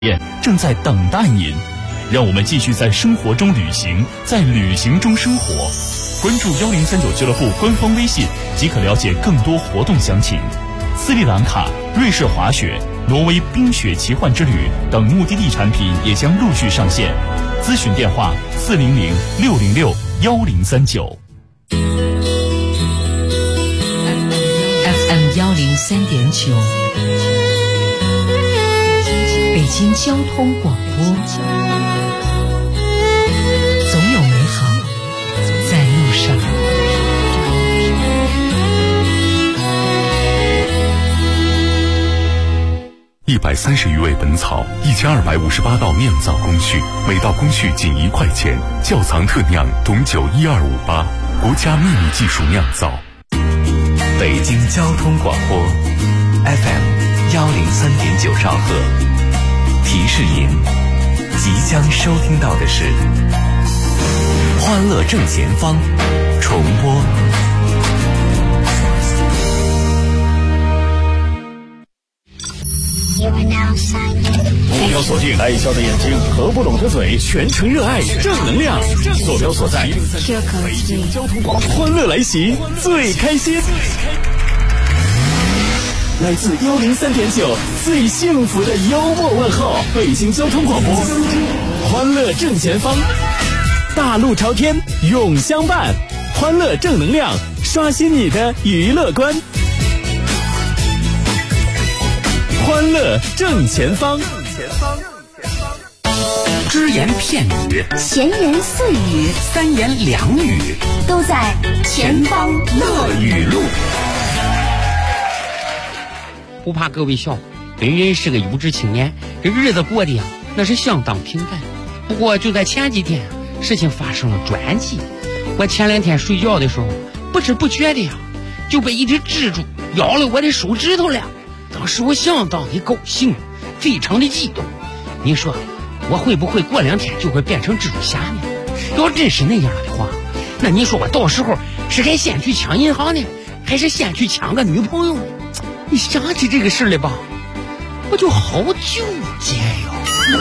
正在等待您，让我们继续在生活中旅行，在旅行中生活。关注1039俱乐部官方微信即可了解更多活动详情。斯里兰卡、瑞士滑雪、挪威冰雪奇幻之旅等目的地产品也将陆续上线。咨询电话400-606-1039。 FM 103.9，北京交通广播。总有美好在路上。 130余味本草，1258道酿造工序，每道工序仅1块钱。窖藏特酿董酒12588，国家秘密技术酿造。 北京交通广播 FM 103.9兆赫。提示您，即将收听到的是《欢乐正前方》重播。 目标锁定，爱笑的眼睛，合不拢的嘴，全程热爱正能量。坐标所在，北京交通广播，欢乐来袭，最开心。来自103.9最幸福的幽默问候，北京交通广播，欢乐正前方，大路朝天永相伴，欢乐正能量，刷新你的娱乐观。欢乐正前方， 只言片语， 闲言碎语， 三言两语， 都在前方乐语录。 不怕各位笑，本人是个有志青年，这日子过得呀，那是相当平淡。不过就在前几天，事情发生了转机。我前2天睡觉的时候，不知不觉的呀，就被一只蜘蛛咬了我的手指头了。当时我相当的高兴，非常的激动。你说我会不会过2天就会变成蜘蛛侠呢？要真是那样的话，那你说我到时候是该先去抢银行呢，还是先去抢个女朋友呢？你想起这个事来吧，我就好纠结哟。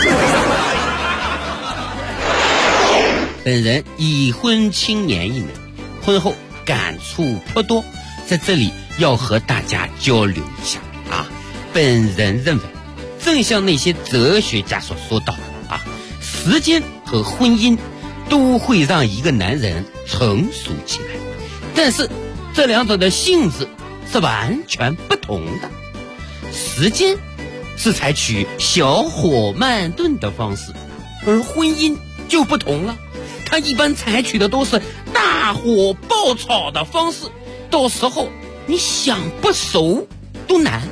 本人已婚青年1年，婚后感触颇多，在这里要和大家交流一下啊。本人认为，正像那些哲学家所说到的啊，时间和婚姻都会让一个男人成熟起来，但是这两者的性质是完全不同的。时间是采取小火慢炖的方式，而婚姻就不同了，它一般采取的都是大火爆炒的方式，到时候你想不熟都难。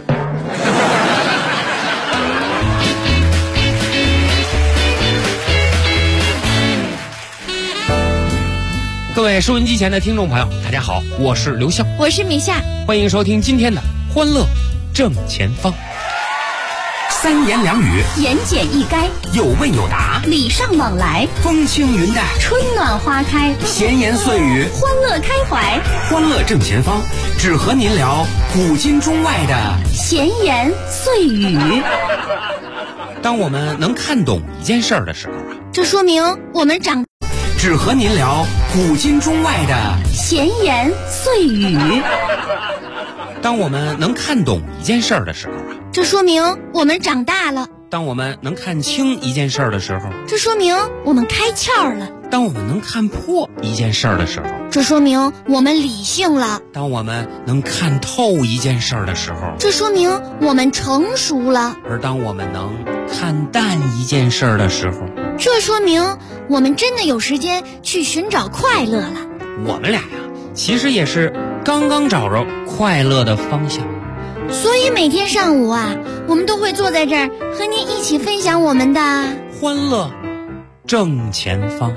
各位收音机前的听众朋友，大家好，我是刘笑， 我是米夏， 欢迎收听今天的欢乐正前方。 三言两语， 言简意赅， 有问有答， 礼尚往来， 风轻云淡， 春暖花开， 闲言碎语， 欢乐开怀。 欢乐正前方，只和您聊古今中外的闲言碎语。 当我们能看懂一件事儿的时候啊， 这说明我们长。 只和您聊古今中外的闲言碎语。 当我们能看懂一件事儿的时候啊， 这说明我们长大了。 当我们能看清一件事儿的时候， 这说明我们开窍了。 当我们能看破一件事儿的时候， 这说明我们理性了。 当我们能看透一件事儿的时候， 这说明我们成熟了。 而当我们能看淡一件事儿的时候， 这说明我们真的有时间去寻找快乐了。 我们俩呀，其实也是刚刚找着快乐的方向。 所以每天上午啊，我们都会坐在这儿和您一起分享我们的欢乐正前方。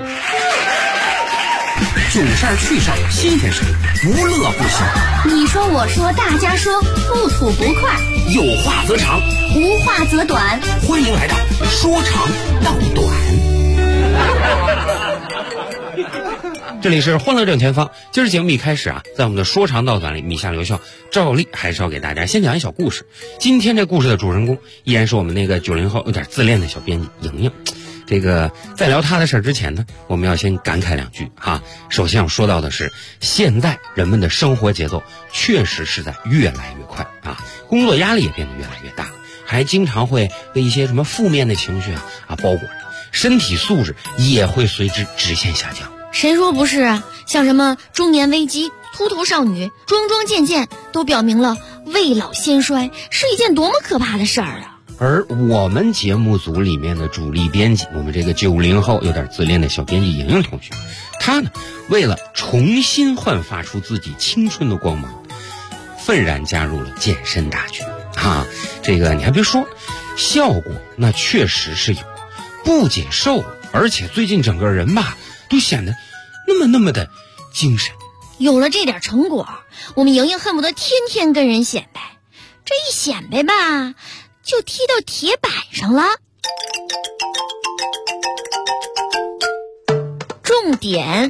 囧事儿趣事儿新鲜事儿，无乐不休。 你说我说大家说，不吐不快， 有话则长， 无话则短。 欢迎来到说长道短。 这里是欢乐正前方。今儿节目一开始啊，在我们的说长道短里，米下留校照例还是要给大家先讲一小故事。今天这故事的主人公依然是我们那个90后有点自恋的小编辑莹莹。这个在聊他的事儿之前呢，我们要先感慨两句哈。首先要说到的是，现在人们的生活节奏确实是在越来越快啊，工作压力也变得越来越大，还经常会被一些什么负面的情绪包裹着，身体素质也会随之直线下降。 谁说不是啊？像什么中年危机、秃头少女、桩桩件件，都表明了未老先衰是一件多么可怕的事儿啊！ 而我们节目组里面的主力编辑，我们这个90后有点自恋的小编辑莹莹同学，她呢，为了重新焕发出自己青春的光芒，愤然加入了健身大军啊！这个你还别说，效果那确实是有，不仅瘦，而且最近整个人吧都显得那么的精神。 有了这点成果，我们莹莹恨不得天天跟人显摆，这一显摆吧，就踢到铁板上了。重点，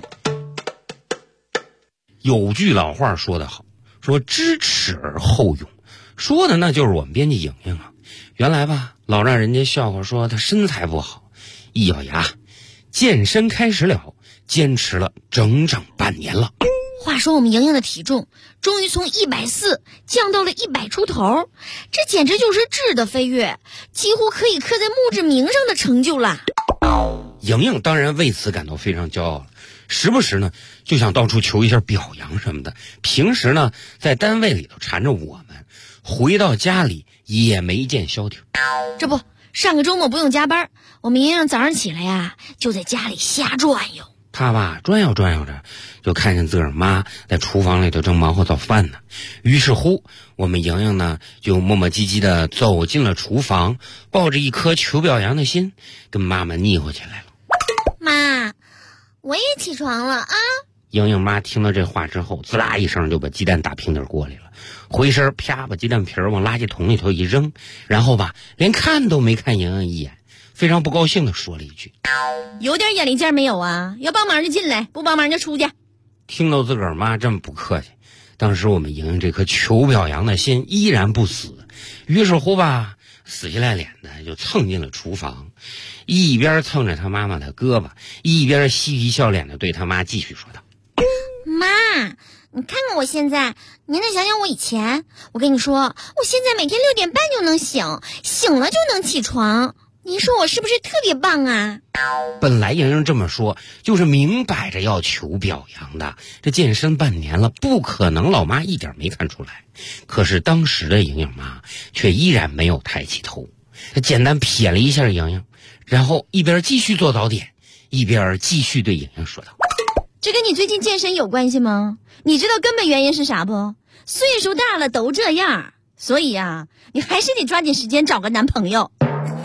有句老话说得好，说知耻而后勇，说的那就是我们编辑莹莹啊。原来吧，老让人家笑话说她身材不好，一咬牙，健身开始了，坚持了整整半年了。 话说我们莹莹的体重终于从140降到了100出头，这简直就是质的飞跃，几乎可以刻在墓志铭上的成就了。 莹莹当然为此感到非常骄傲了，时不时呢就想到处求一下表扬什么的。平时呢在单位里头缠着我们，回到家里也没见消停。 这不，上个周末不用加班，我们莹莹早上起来呀就在家里瞎转悠。 他吧转悠着，就看见自个儿妈在厨房里头正忙活做饭呢。于是乎，我们莹莹呢就磨磨唧唧的走进了厨房，抱着一颗求表扬的心，跟妈妈腻乎起来了。 妈，我也起床了啊！ 莹莹妈听到这话之后，滋啦一声就把鸡蛋打平底锅里了，回身啪把鸡蛋皮往垃圾桶里头一扔，然后吧连看都没看莹莹一眼，非常不高兴地说了一句：“ 有点眼力劲没有啊？要帮忙就进来，不帮忙就出去。” 听到自个儿妈这么不客气，当时我们莹莹这颗求表扬的心依然不死，于是乎吧，死乞赖脸的就蹭进了厨房，一边蹭着他妈妈的胳膊，一边嬉皮笑脸的对他妈继续说道：“ 妈，你看看我现在，您再想想我以前。我跟你说，我现在每天6点半就能醒，醒了就能起床。您说我是不是特别棒啊？” 本来莹莹这么说就是明摆着要求表扬的，这健身半年了，不可能老妈一点没看出来。可是当时的莹莹妈却依然没有抬起头，她简单瞥了一下莹莹，然后一边继续做早点，一边继续对莹莹说道：“ 这跟你最近健身有关系吗？你知道根本原因是啥不？岁数大了都这样，所以啊，你还是得抓紧时间找个男朋友。”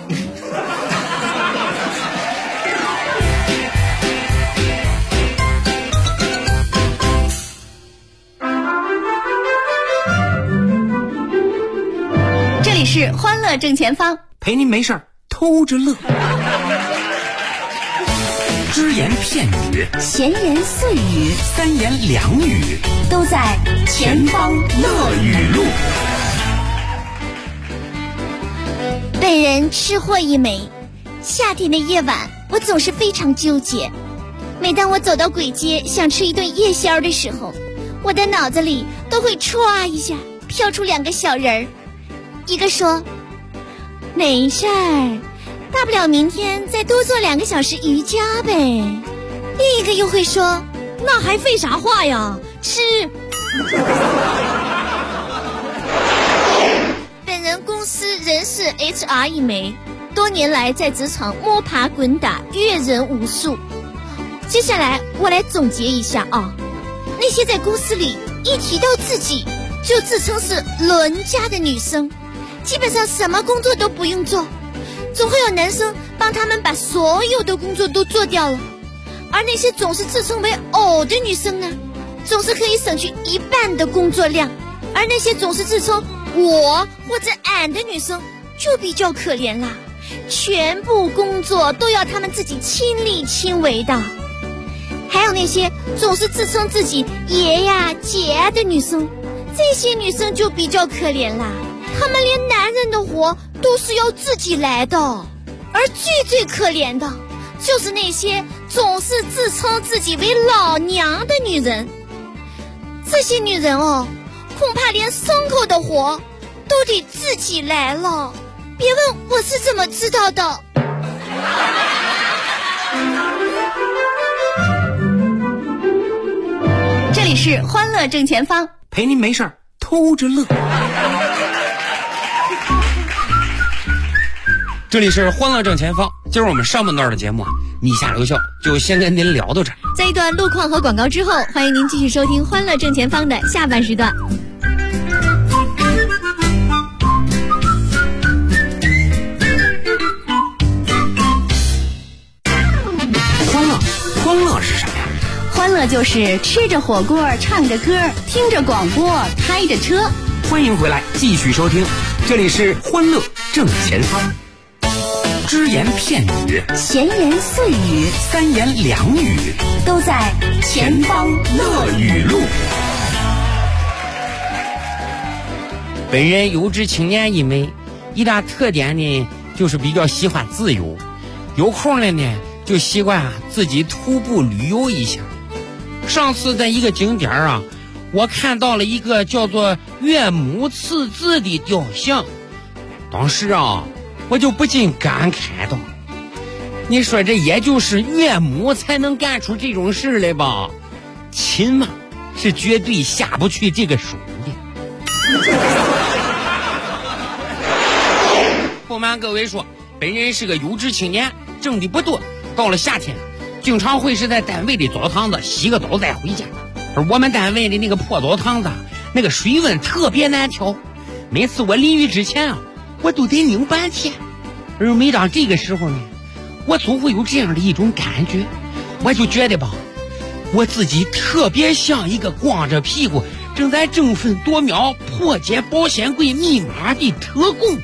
这里是欢乐正前方， 陪您没事儿偷着乐。只言片语， 闲言碎语， 三言两语， 都在前方乐语录。本人吃货一枚，夏天的夜晚，我总是非常纠结。每当我走到簋街想吃一顿夜宵的时候，我的脑子里都会歘一下飘出2个小人儿，一个说没事儿，大不了明天再多做2个小时瑜伽呗。另一个又会说，那还废啥话呀，吃。本人公司人事 HR 一枚，多年来在职场摸爬滚打，阅人无数。接下来我来总结一下啊，那些在公司里一提到自己就自称是伦家的女生，基本上什么工作都不用做，总会有男生帮他们把所有的工作都做掉了。而那些总是自称为偶的女生呢，总是可以省去1半的工作量。而那些总是自称我或者俺的女生就比较可怜啦，全部工作都要他们自己亲力亲为的。还有那些总是自称自己爷呀姐呀的女生，这些女生就比较可怜啦，她们连男人的活都是要自己来的。而最可怜的就是那些总是自称自己为老娘的女人，这些女人哦，恐怕连牲口的活都得自己来了。别问我是怎么知道的。 这里是欢乐正前方， 陪您没事儿偷着乐。 这里是欢乐正前方，今儿我们上半段的节目啊，米下留校就先跟您聊到这儿。 在一段路况和广告之后，欢迎您继续收听欢乐正前方的下半时段。 欢乐是什么呀？ 欢乐就是吃着火锅，唱着歌，听着广播，开着车。 欢迎回来，继续收听，这里是欢乐正前方。只言片语， 闲言碎语， 三言两语， 都在前方乐语录。 本人有志青年一枚，一大特点呢，就是比较喜欢自由，有空了呢就习惯自己徒步旅游一下。上次在一个景点啊，我看到了一个叫做岳母刺字的雕像，当时啊我就不禁感慨道，你说这也就是岳母才能干出这种事来吧，亲嘛是绝对下不去这个手的。不瞒各位说，本人是个有志青年，挣的不多，到了夏天经常会是在单位的澡堂子洗个澡再回家。而我们单位的那个破澡堂子，那个水温特别难调，每次我淋浴之前啊，我都得拧半天。而每当这个时候呢，我总会有这样的一种感觉，我就觉得吧，我自己特别像一个光着屁股正在争分夺秒破解保险柜密码的特工。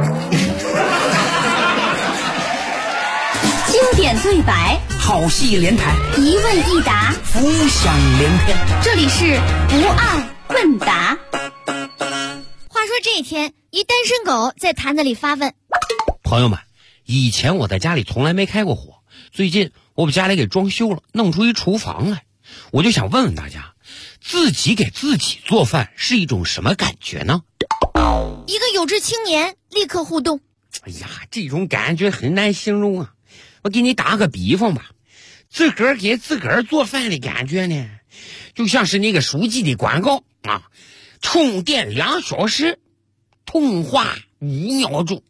经典对白， 好戏连台， 一问一答， 浮想联翩。 这里是不二问答。 话说这一天，一单身狗在坛子里发问： 朋友们，以前我在家里从来没开过火，最近我把家里给装修了，弄出一厨房来，我就想问问大家，自己给自己做饭是一种什么感觉呢？ 一个有志青年立刻互动： 哎呀，这种感觉很难形容啊，我给你打个比方吧，自个儿给自个儿做饭的感觉呢，就像是那个书记的广告啊，充电2小时，通话5秒钟。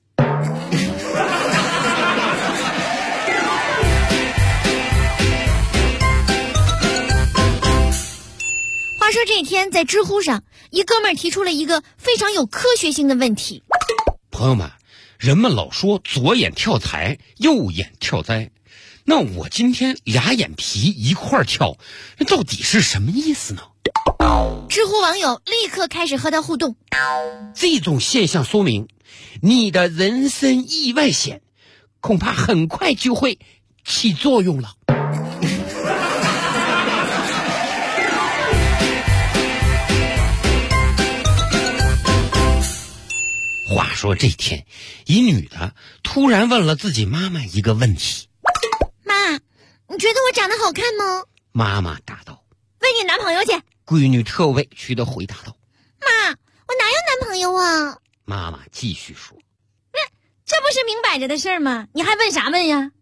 话说这一天，在知乎上，一哥们儿提出了一个非常有科学性的问题： 朋友们，人们老说左眼跳财，右眼跳灾，那我今天俩眼皮一块儿跳，那到底是什么意思呢？ 知乎网友立刻开始和他互动： 这种现象说明，你的人身意外险恐怕很快就会起作用了。话说这天，一女的突然问了自己妈妈一个问题： 妈，你觉得我长得好看吗？ 妈妈答道： 问你男朋友去。 闺女特委屈的回答道： 妈，我哪有男朋友啊？ 妈妈继续说： 这不是明摆着的事儿吗？你还问啥问呀？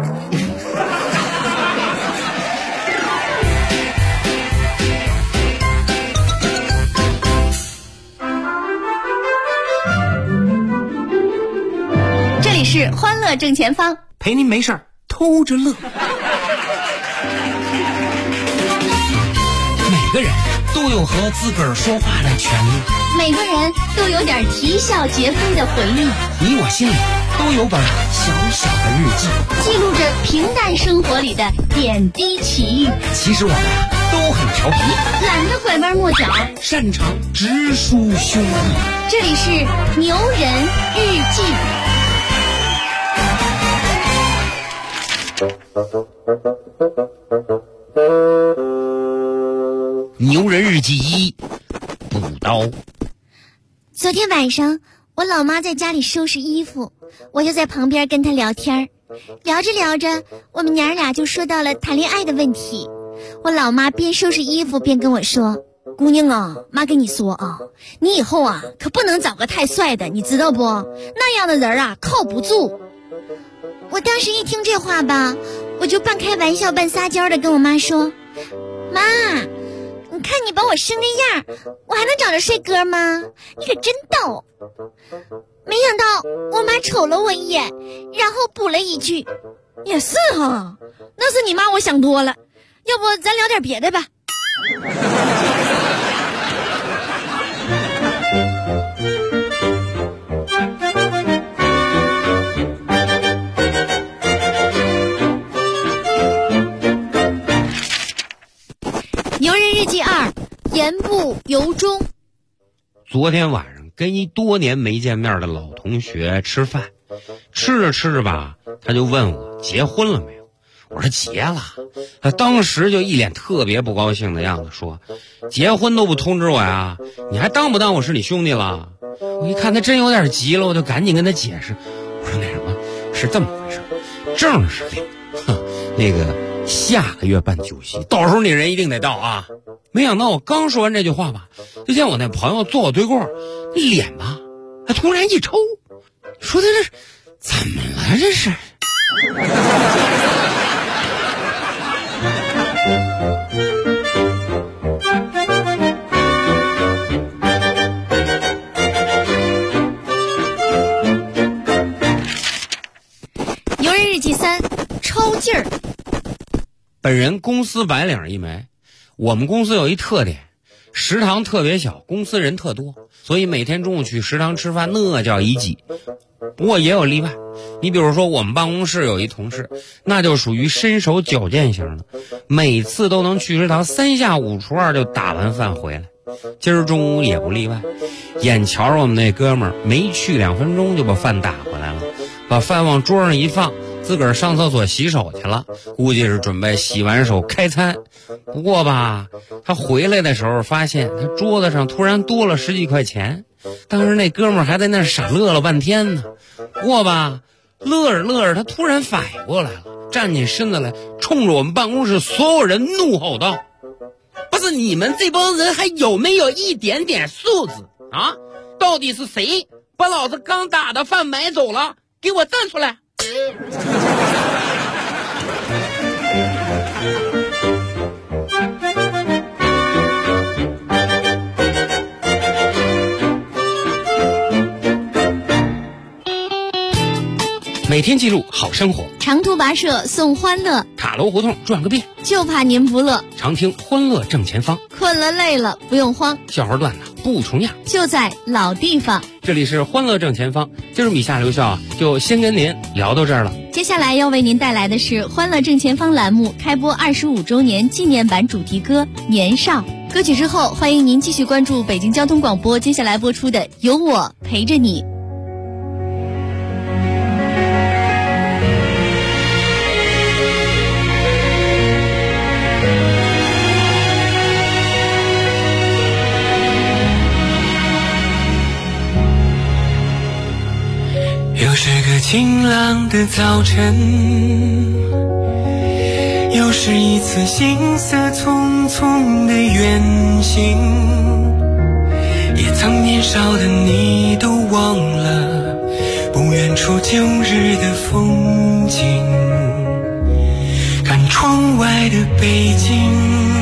这里是欢乐正前方， 陪您没事儿偷着乐。 每个人都有和自个儿说话的权利， 每个人都有点啼笑皆非的回忆， 你我心里都有本小小的日记， 记录着平淡生活里的点滴奇遇。 其实我们都很调皮， 懒得拐弯抹角， 擅长直抒胸臆。 这里是牛人日记。 牛人日记1，补刀。 昨天晚上我老妈在家里收拾衣服，我就在旁边跟她聊天，聊着聊着，我们娘俩就说到了谈恋爱的问题。我老妈边收拾衣服边跟我说，姑娘啊，妈跟你说啊，你以后啊可不能找个太帅的，你知道不？那样的人啊靠不住。我当时一听这话吧，我就半开玩笑半撒娇的跟我妈说，妈，你看你把我生那样，我还能找着帅哥吗？你可真逗。没想到我妈瞅了我一眼，然后补了一句，也是哈，那是你妈我想多了，要不咱聊点别的吧。牛人日记2，言不由衷。 昨天晚上跟一多年没见面的老同学吃饭，吃着吃着吧，他就问我结婚了没有。我说结了。他当时就一脸特别不高兴的样子，说结婚都不通知我呀，你还当不当我是你兄弟了？我一看他真有点急了，我就赶紧跟他解释，我说那什么，是这么回事，正是那个下个月办酒席，到时候你人一定得到啊。没想到我刚说完这句话吧，就见我那朋友坐我对过，那脸吧他突然一抽，说他这怎么了这是？ 牛人日记3，抽劲儿。 本人公司白领一枚，我们公司有一特点，食堂特别小，公司人特多，所以每天中午去食堂吃饭那叫一挤。不过也有例外，你比如说我们办公室有一同事，那就属于身手矫健型的，每次都能去食堂3下5除2就打完饭回来。今儿中午也不例外，眼瞧着我们那哥们儿没去2分钟就把饭打回来了，把饭往桌上一放，自个儿上厕所洗手去了，估计是准备洗完手开餐。不过吧，他回来的时候发现他桌子上突然多了10几块钱，当时那哥们儿还在那傻乐了半天呢。不过吧，乐着乐着他突然反应过来了，站起身子来，冲着我们办公室所有人怒吼道，不是你们这帮人还有没有一点点素质啊？到底是谁把老子刚打的饭买走了？给我站出来！每天记录好生活， 长途跋涉送欢乐， 塔楼胡同转个遍， 就怕您不乐。 常听欢乐正前方， 困了累了不用慌， 笑话段子不重样， 就在老地方。 这里是欢乐正前方，今儿米夏留校啊，就先跟您聊到这儿了。 接下来要为您带来的是欢乐正前方栏目开播25周年纪念版主题歌《年少》。歌曲之后，欢迎您继续关注北京交通广播接下来播出的《有我陪着你》。 又是个晴朗的早晨，又是一次行色匆匆的远行，也曾年少的你都忘了不远处旧日的风景，看窗外的北京，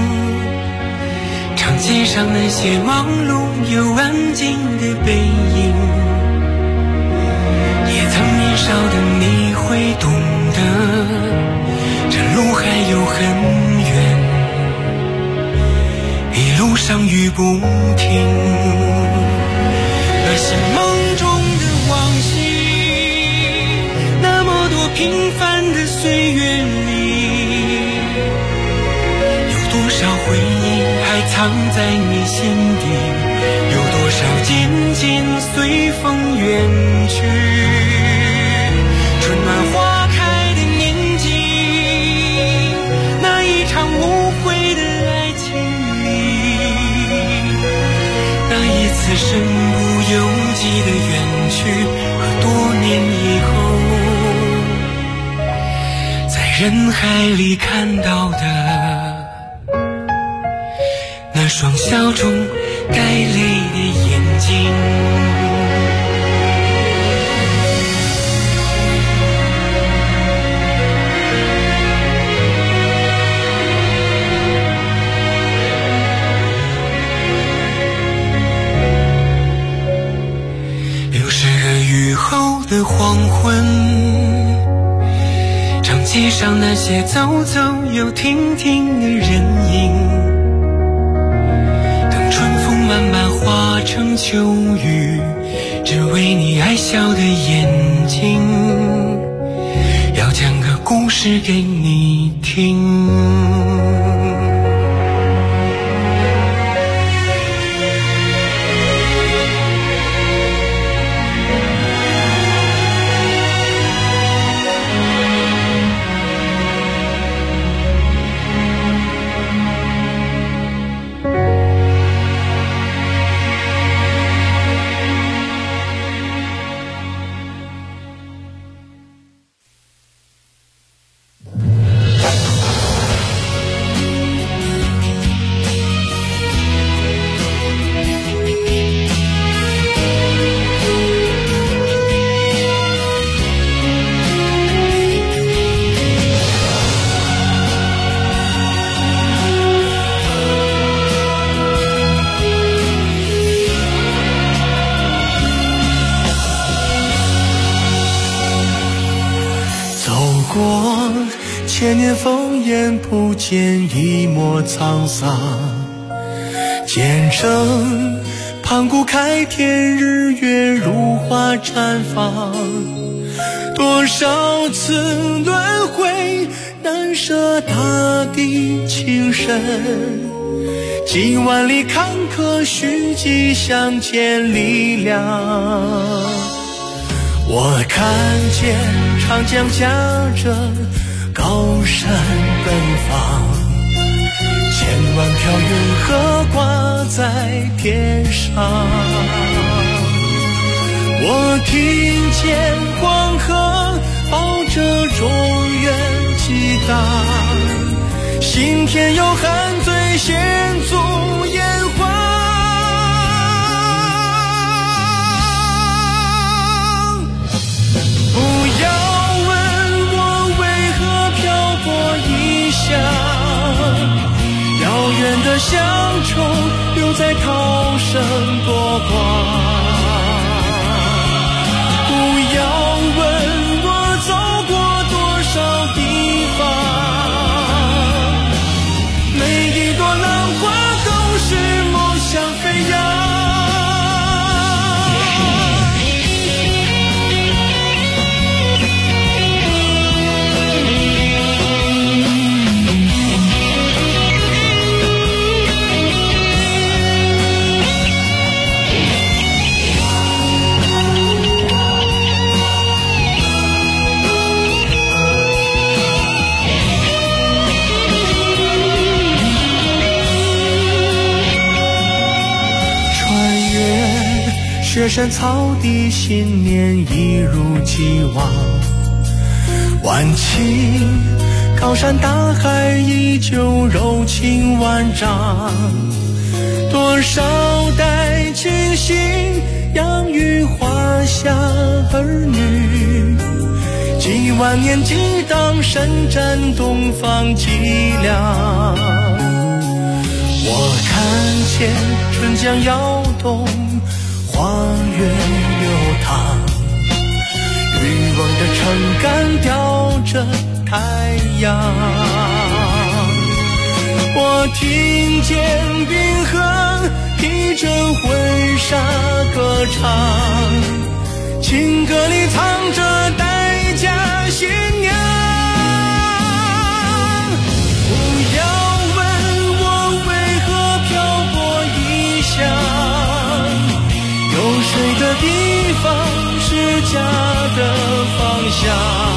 长街上那些忙碌又安静的背影，年少的你会懂得，这路还有很远，一路上雨不停。那些梦中的往昔，那么多平凡的岁月里，有多少回忆还藏在你心底，有多少渐渐随风远去。春暖花开的年纪，那一场雾身不由己的远去，和多年以后在人海里看到的那双笑中带泪的眼睛。雨后的黄昏，长街上那些走走又停停的人影，等春风慢慢化成秋雨，只为你爱笑的眼睛，要讲个故事给你听。 千年烽烟不见一抹沧桑，见证盘古开天，日月如花绽放。多少次轮回，难舍大地情深，几万里坎坷，虚迹相见力量。我看见长江夹着高山奔放，千万条云河挂在天上。我听见黄河抱着中原激荡，心田有汉醉献足烟花。不要遥远的乡愁留在涛声波光，不要问我走过多少地方，每一朵浪花都是梦想飞扬。雪山草地，信念一如既往。万顷高山大海，依旧柔情万丈。多少代亲信养育华夏儿女，几万年激荡，伸展东方脊梁。我看见春江摇动，花园流淌，渔翁的撑杆吊着太阳。我听见冰河披着婚纱歌唱，情歌里藏着待嫁新娘。不要问我为何漂泊异乡，有谁的地方是家的方向。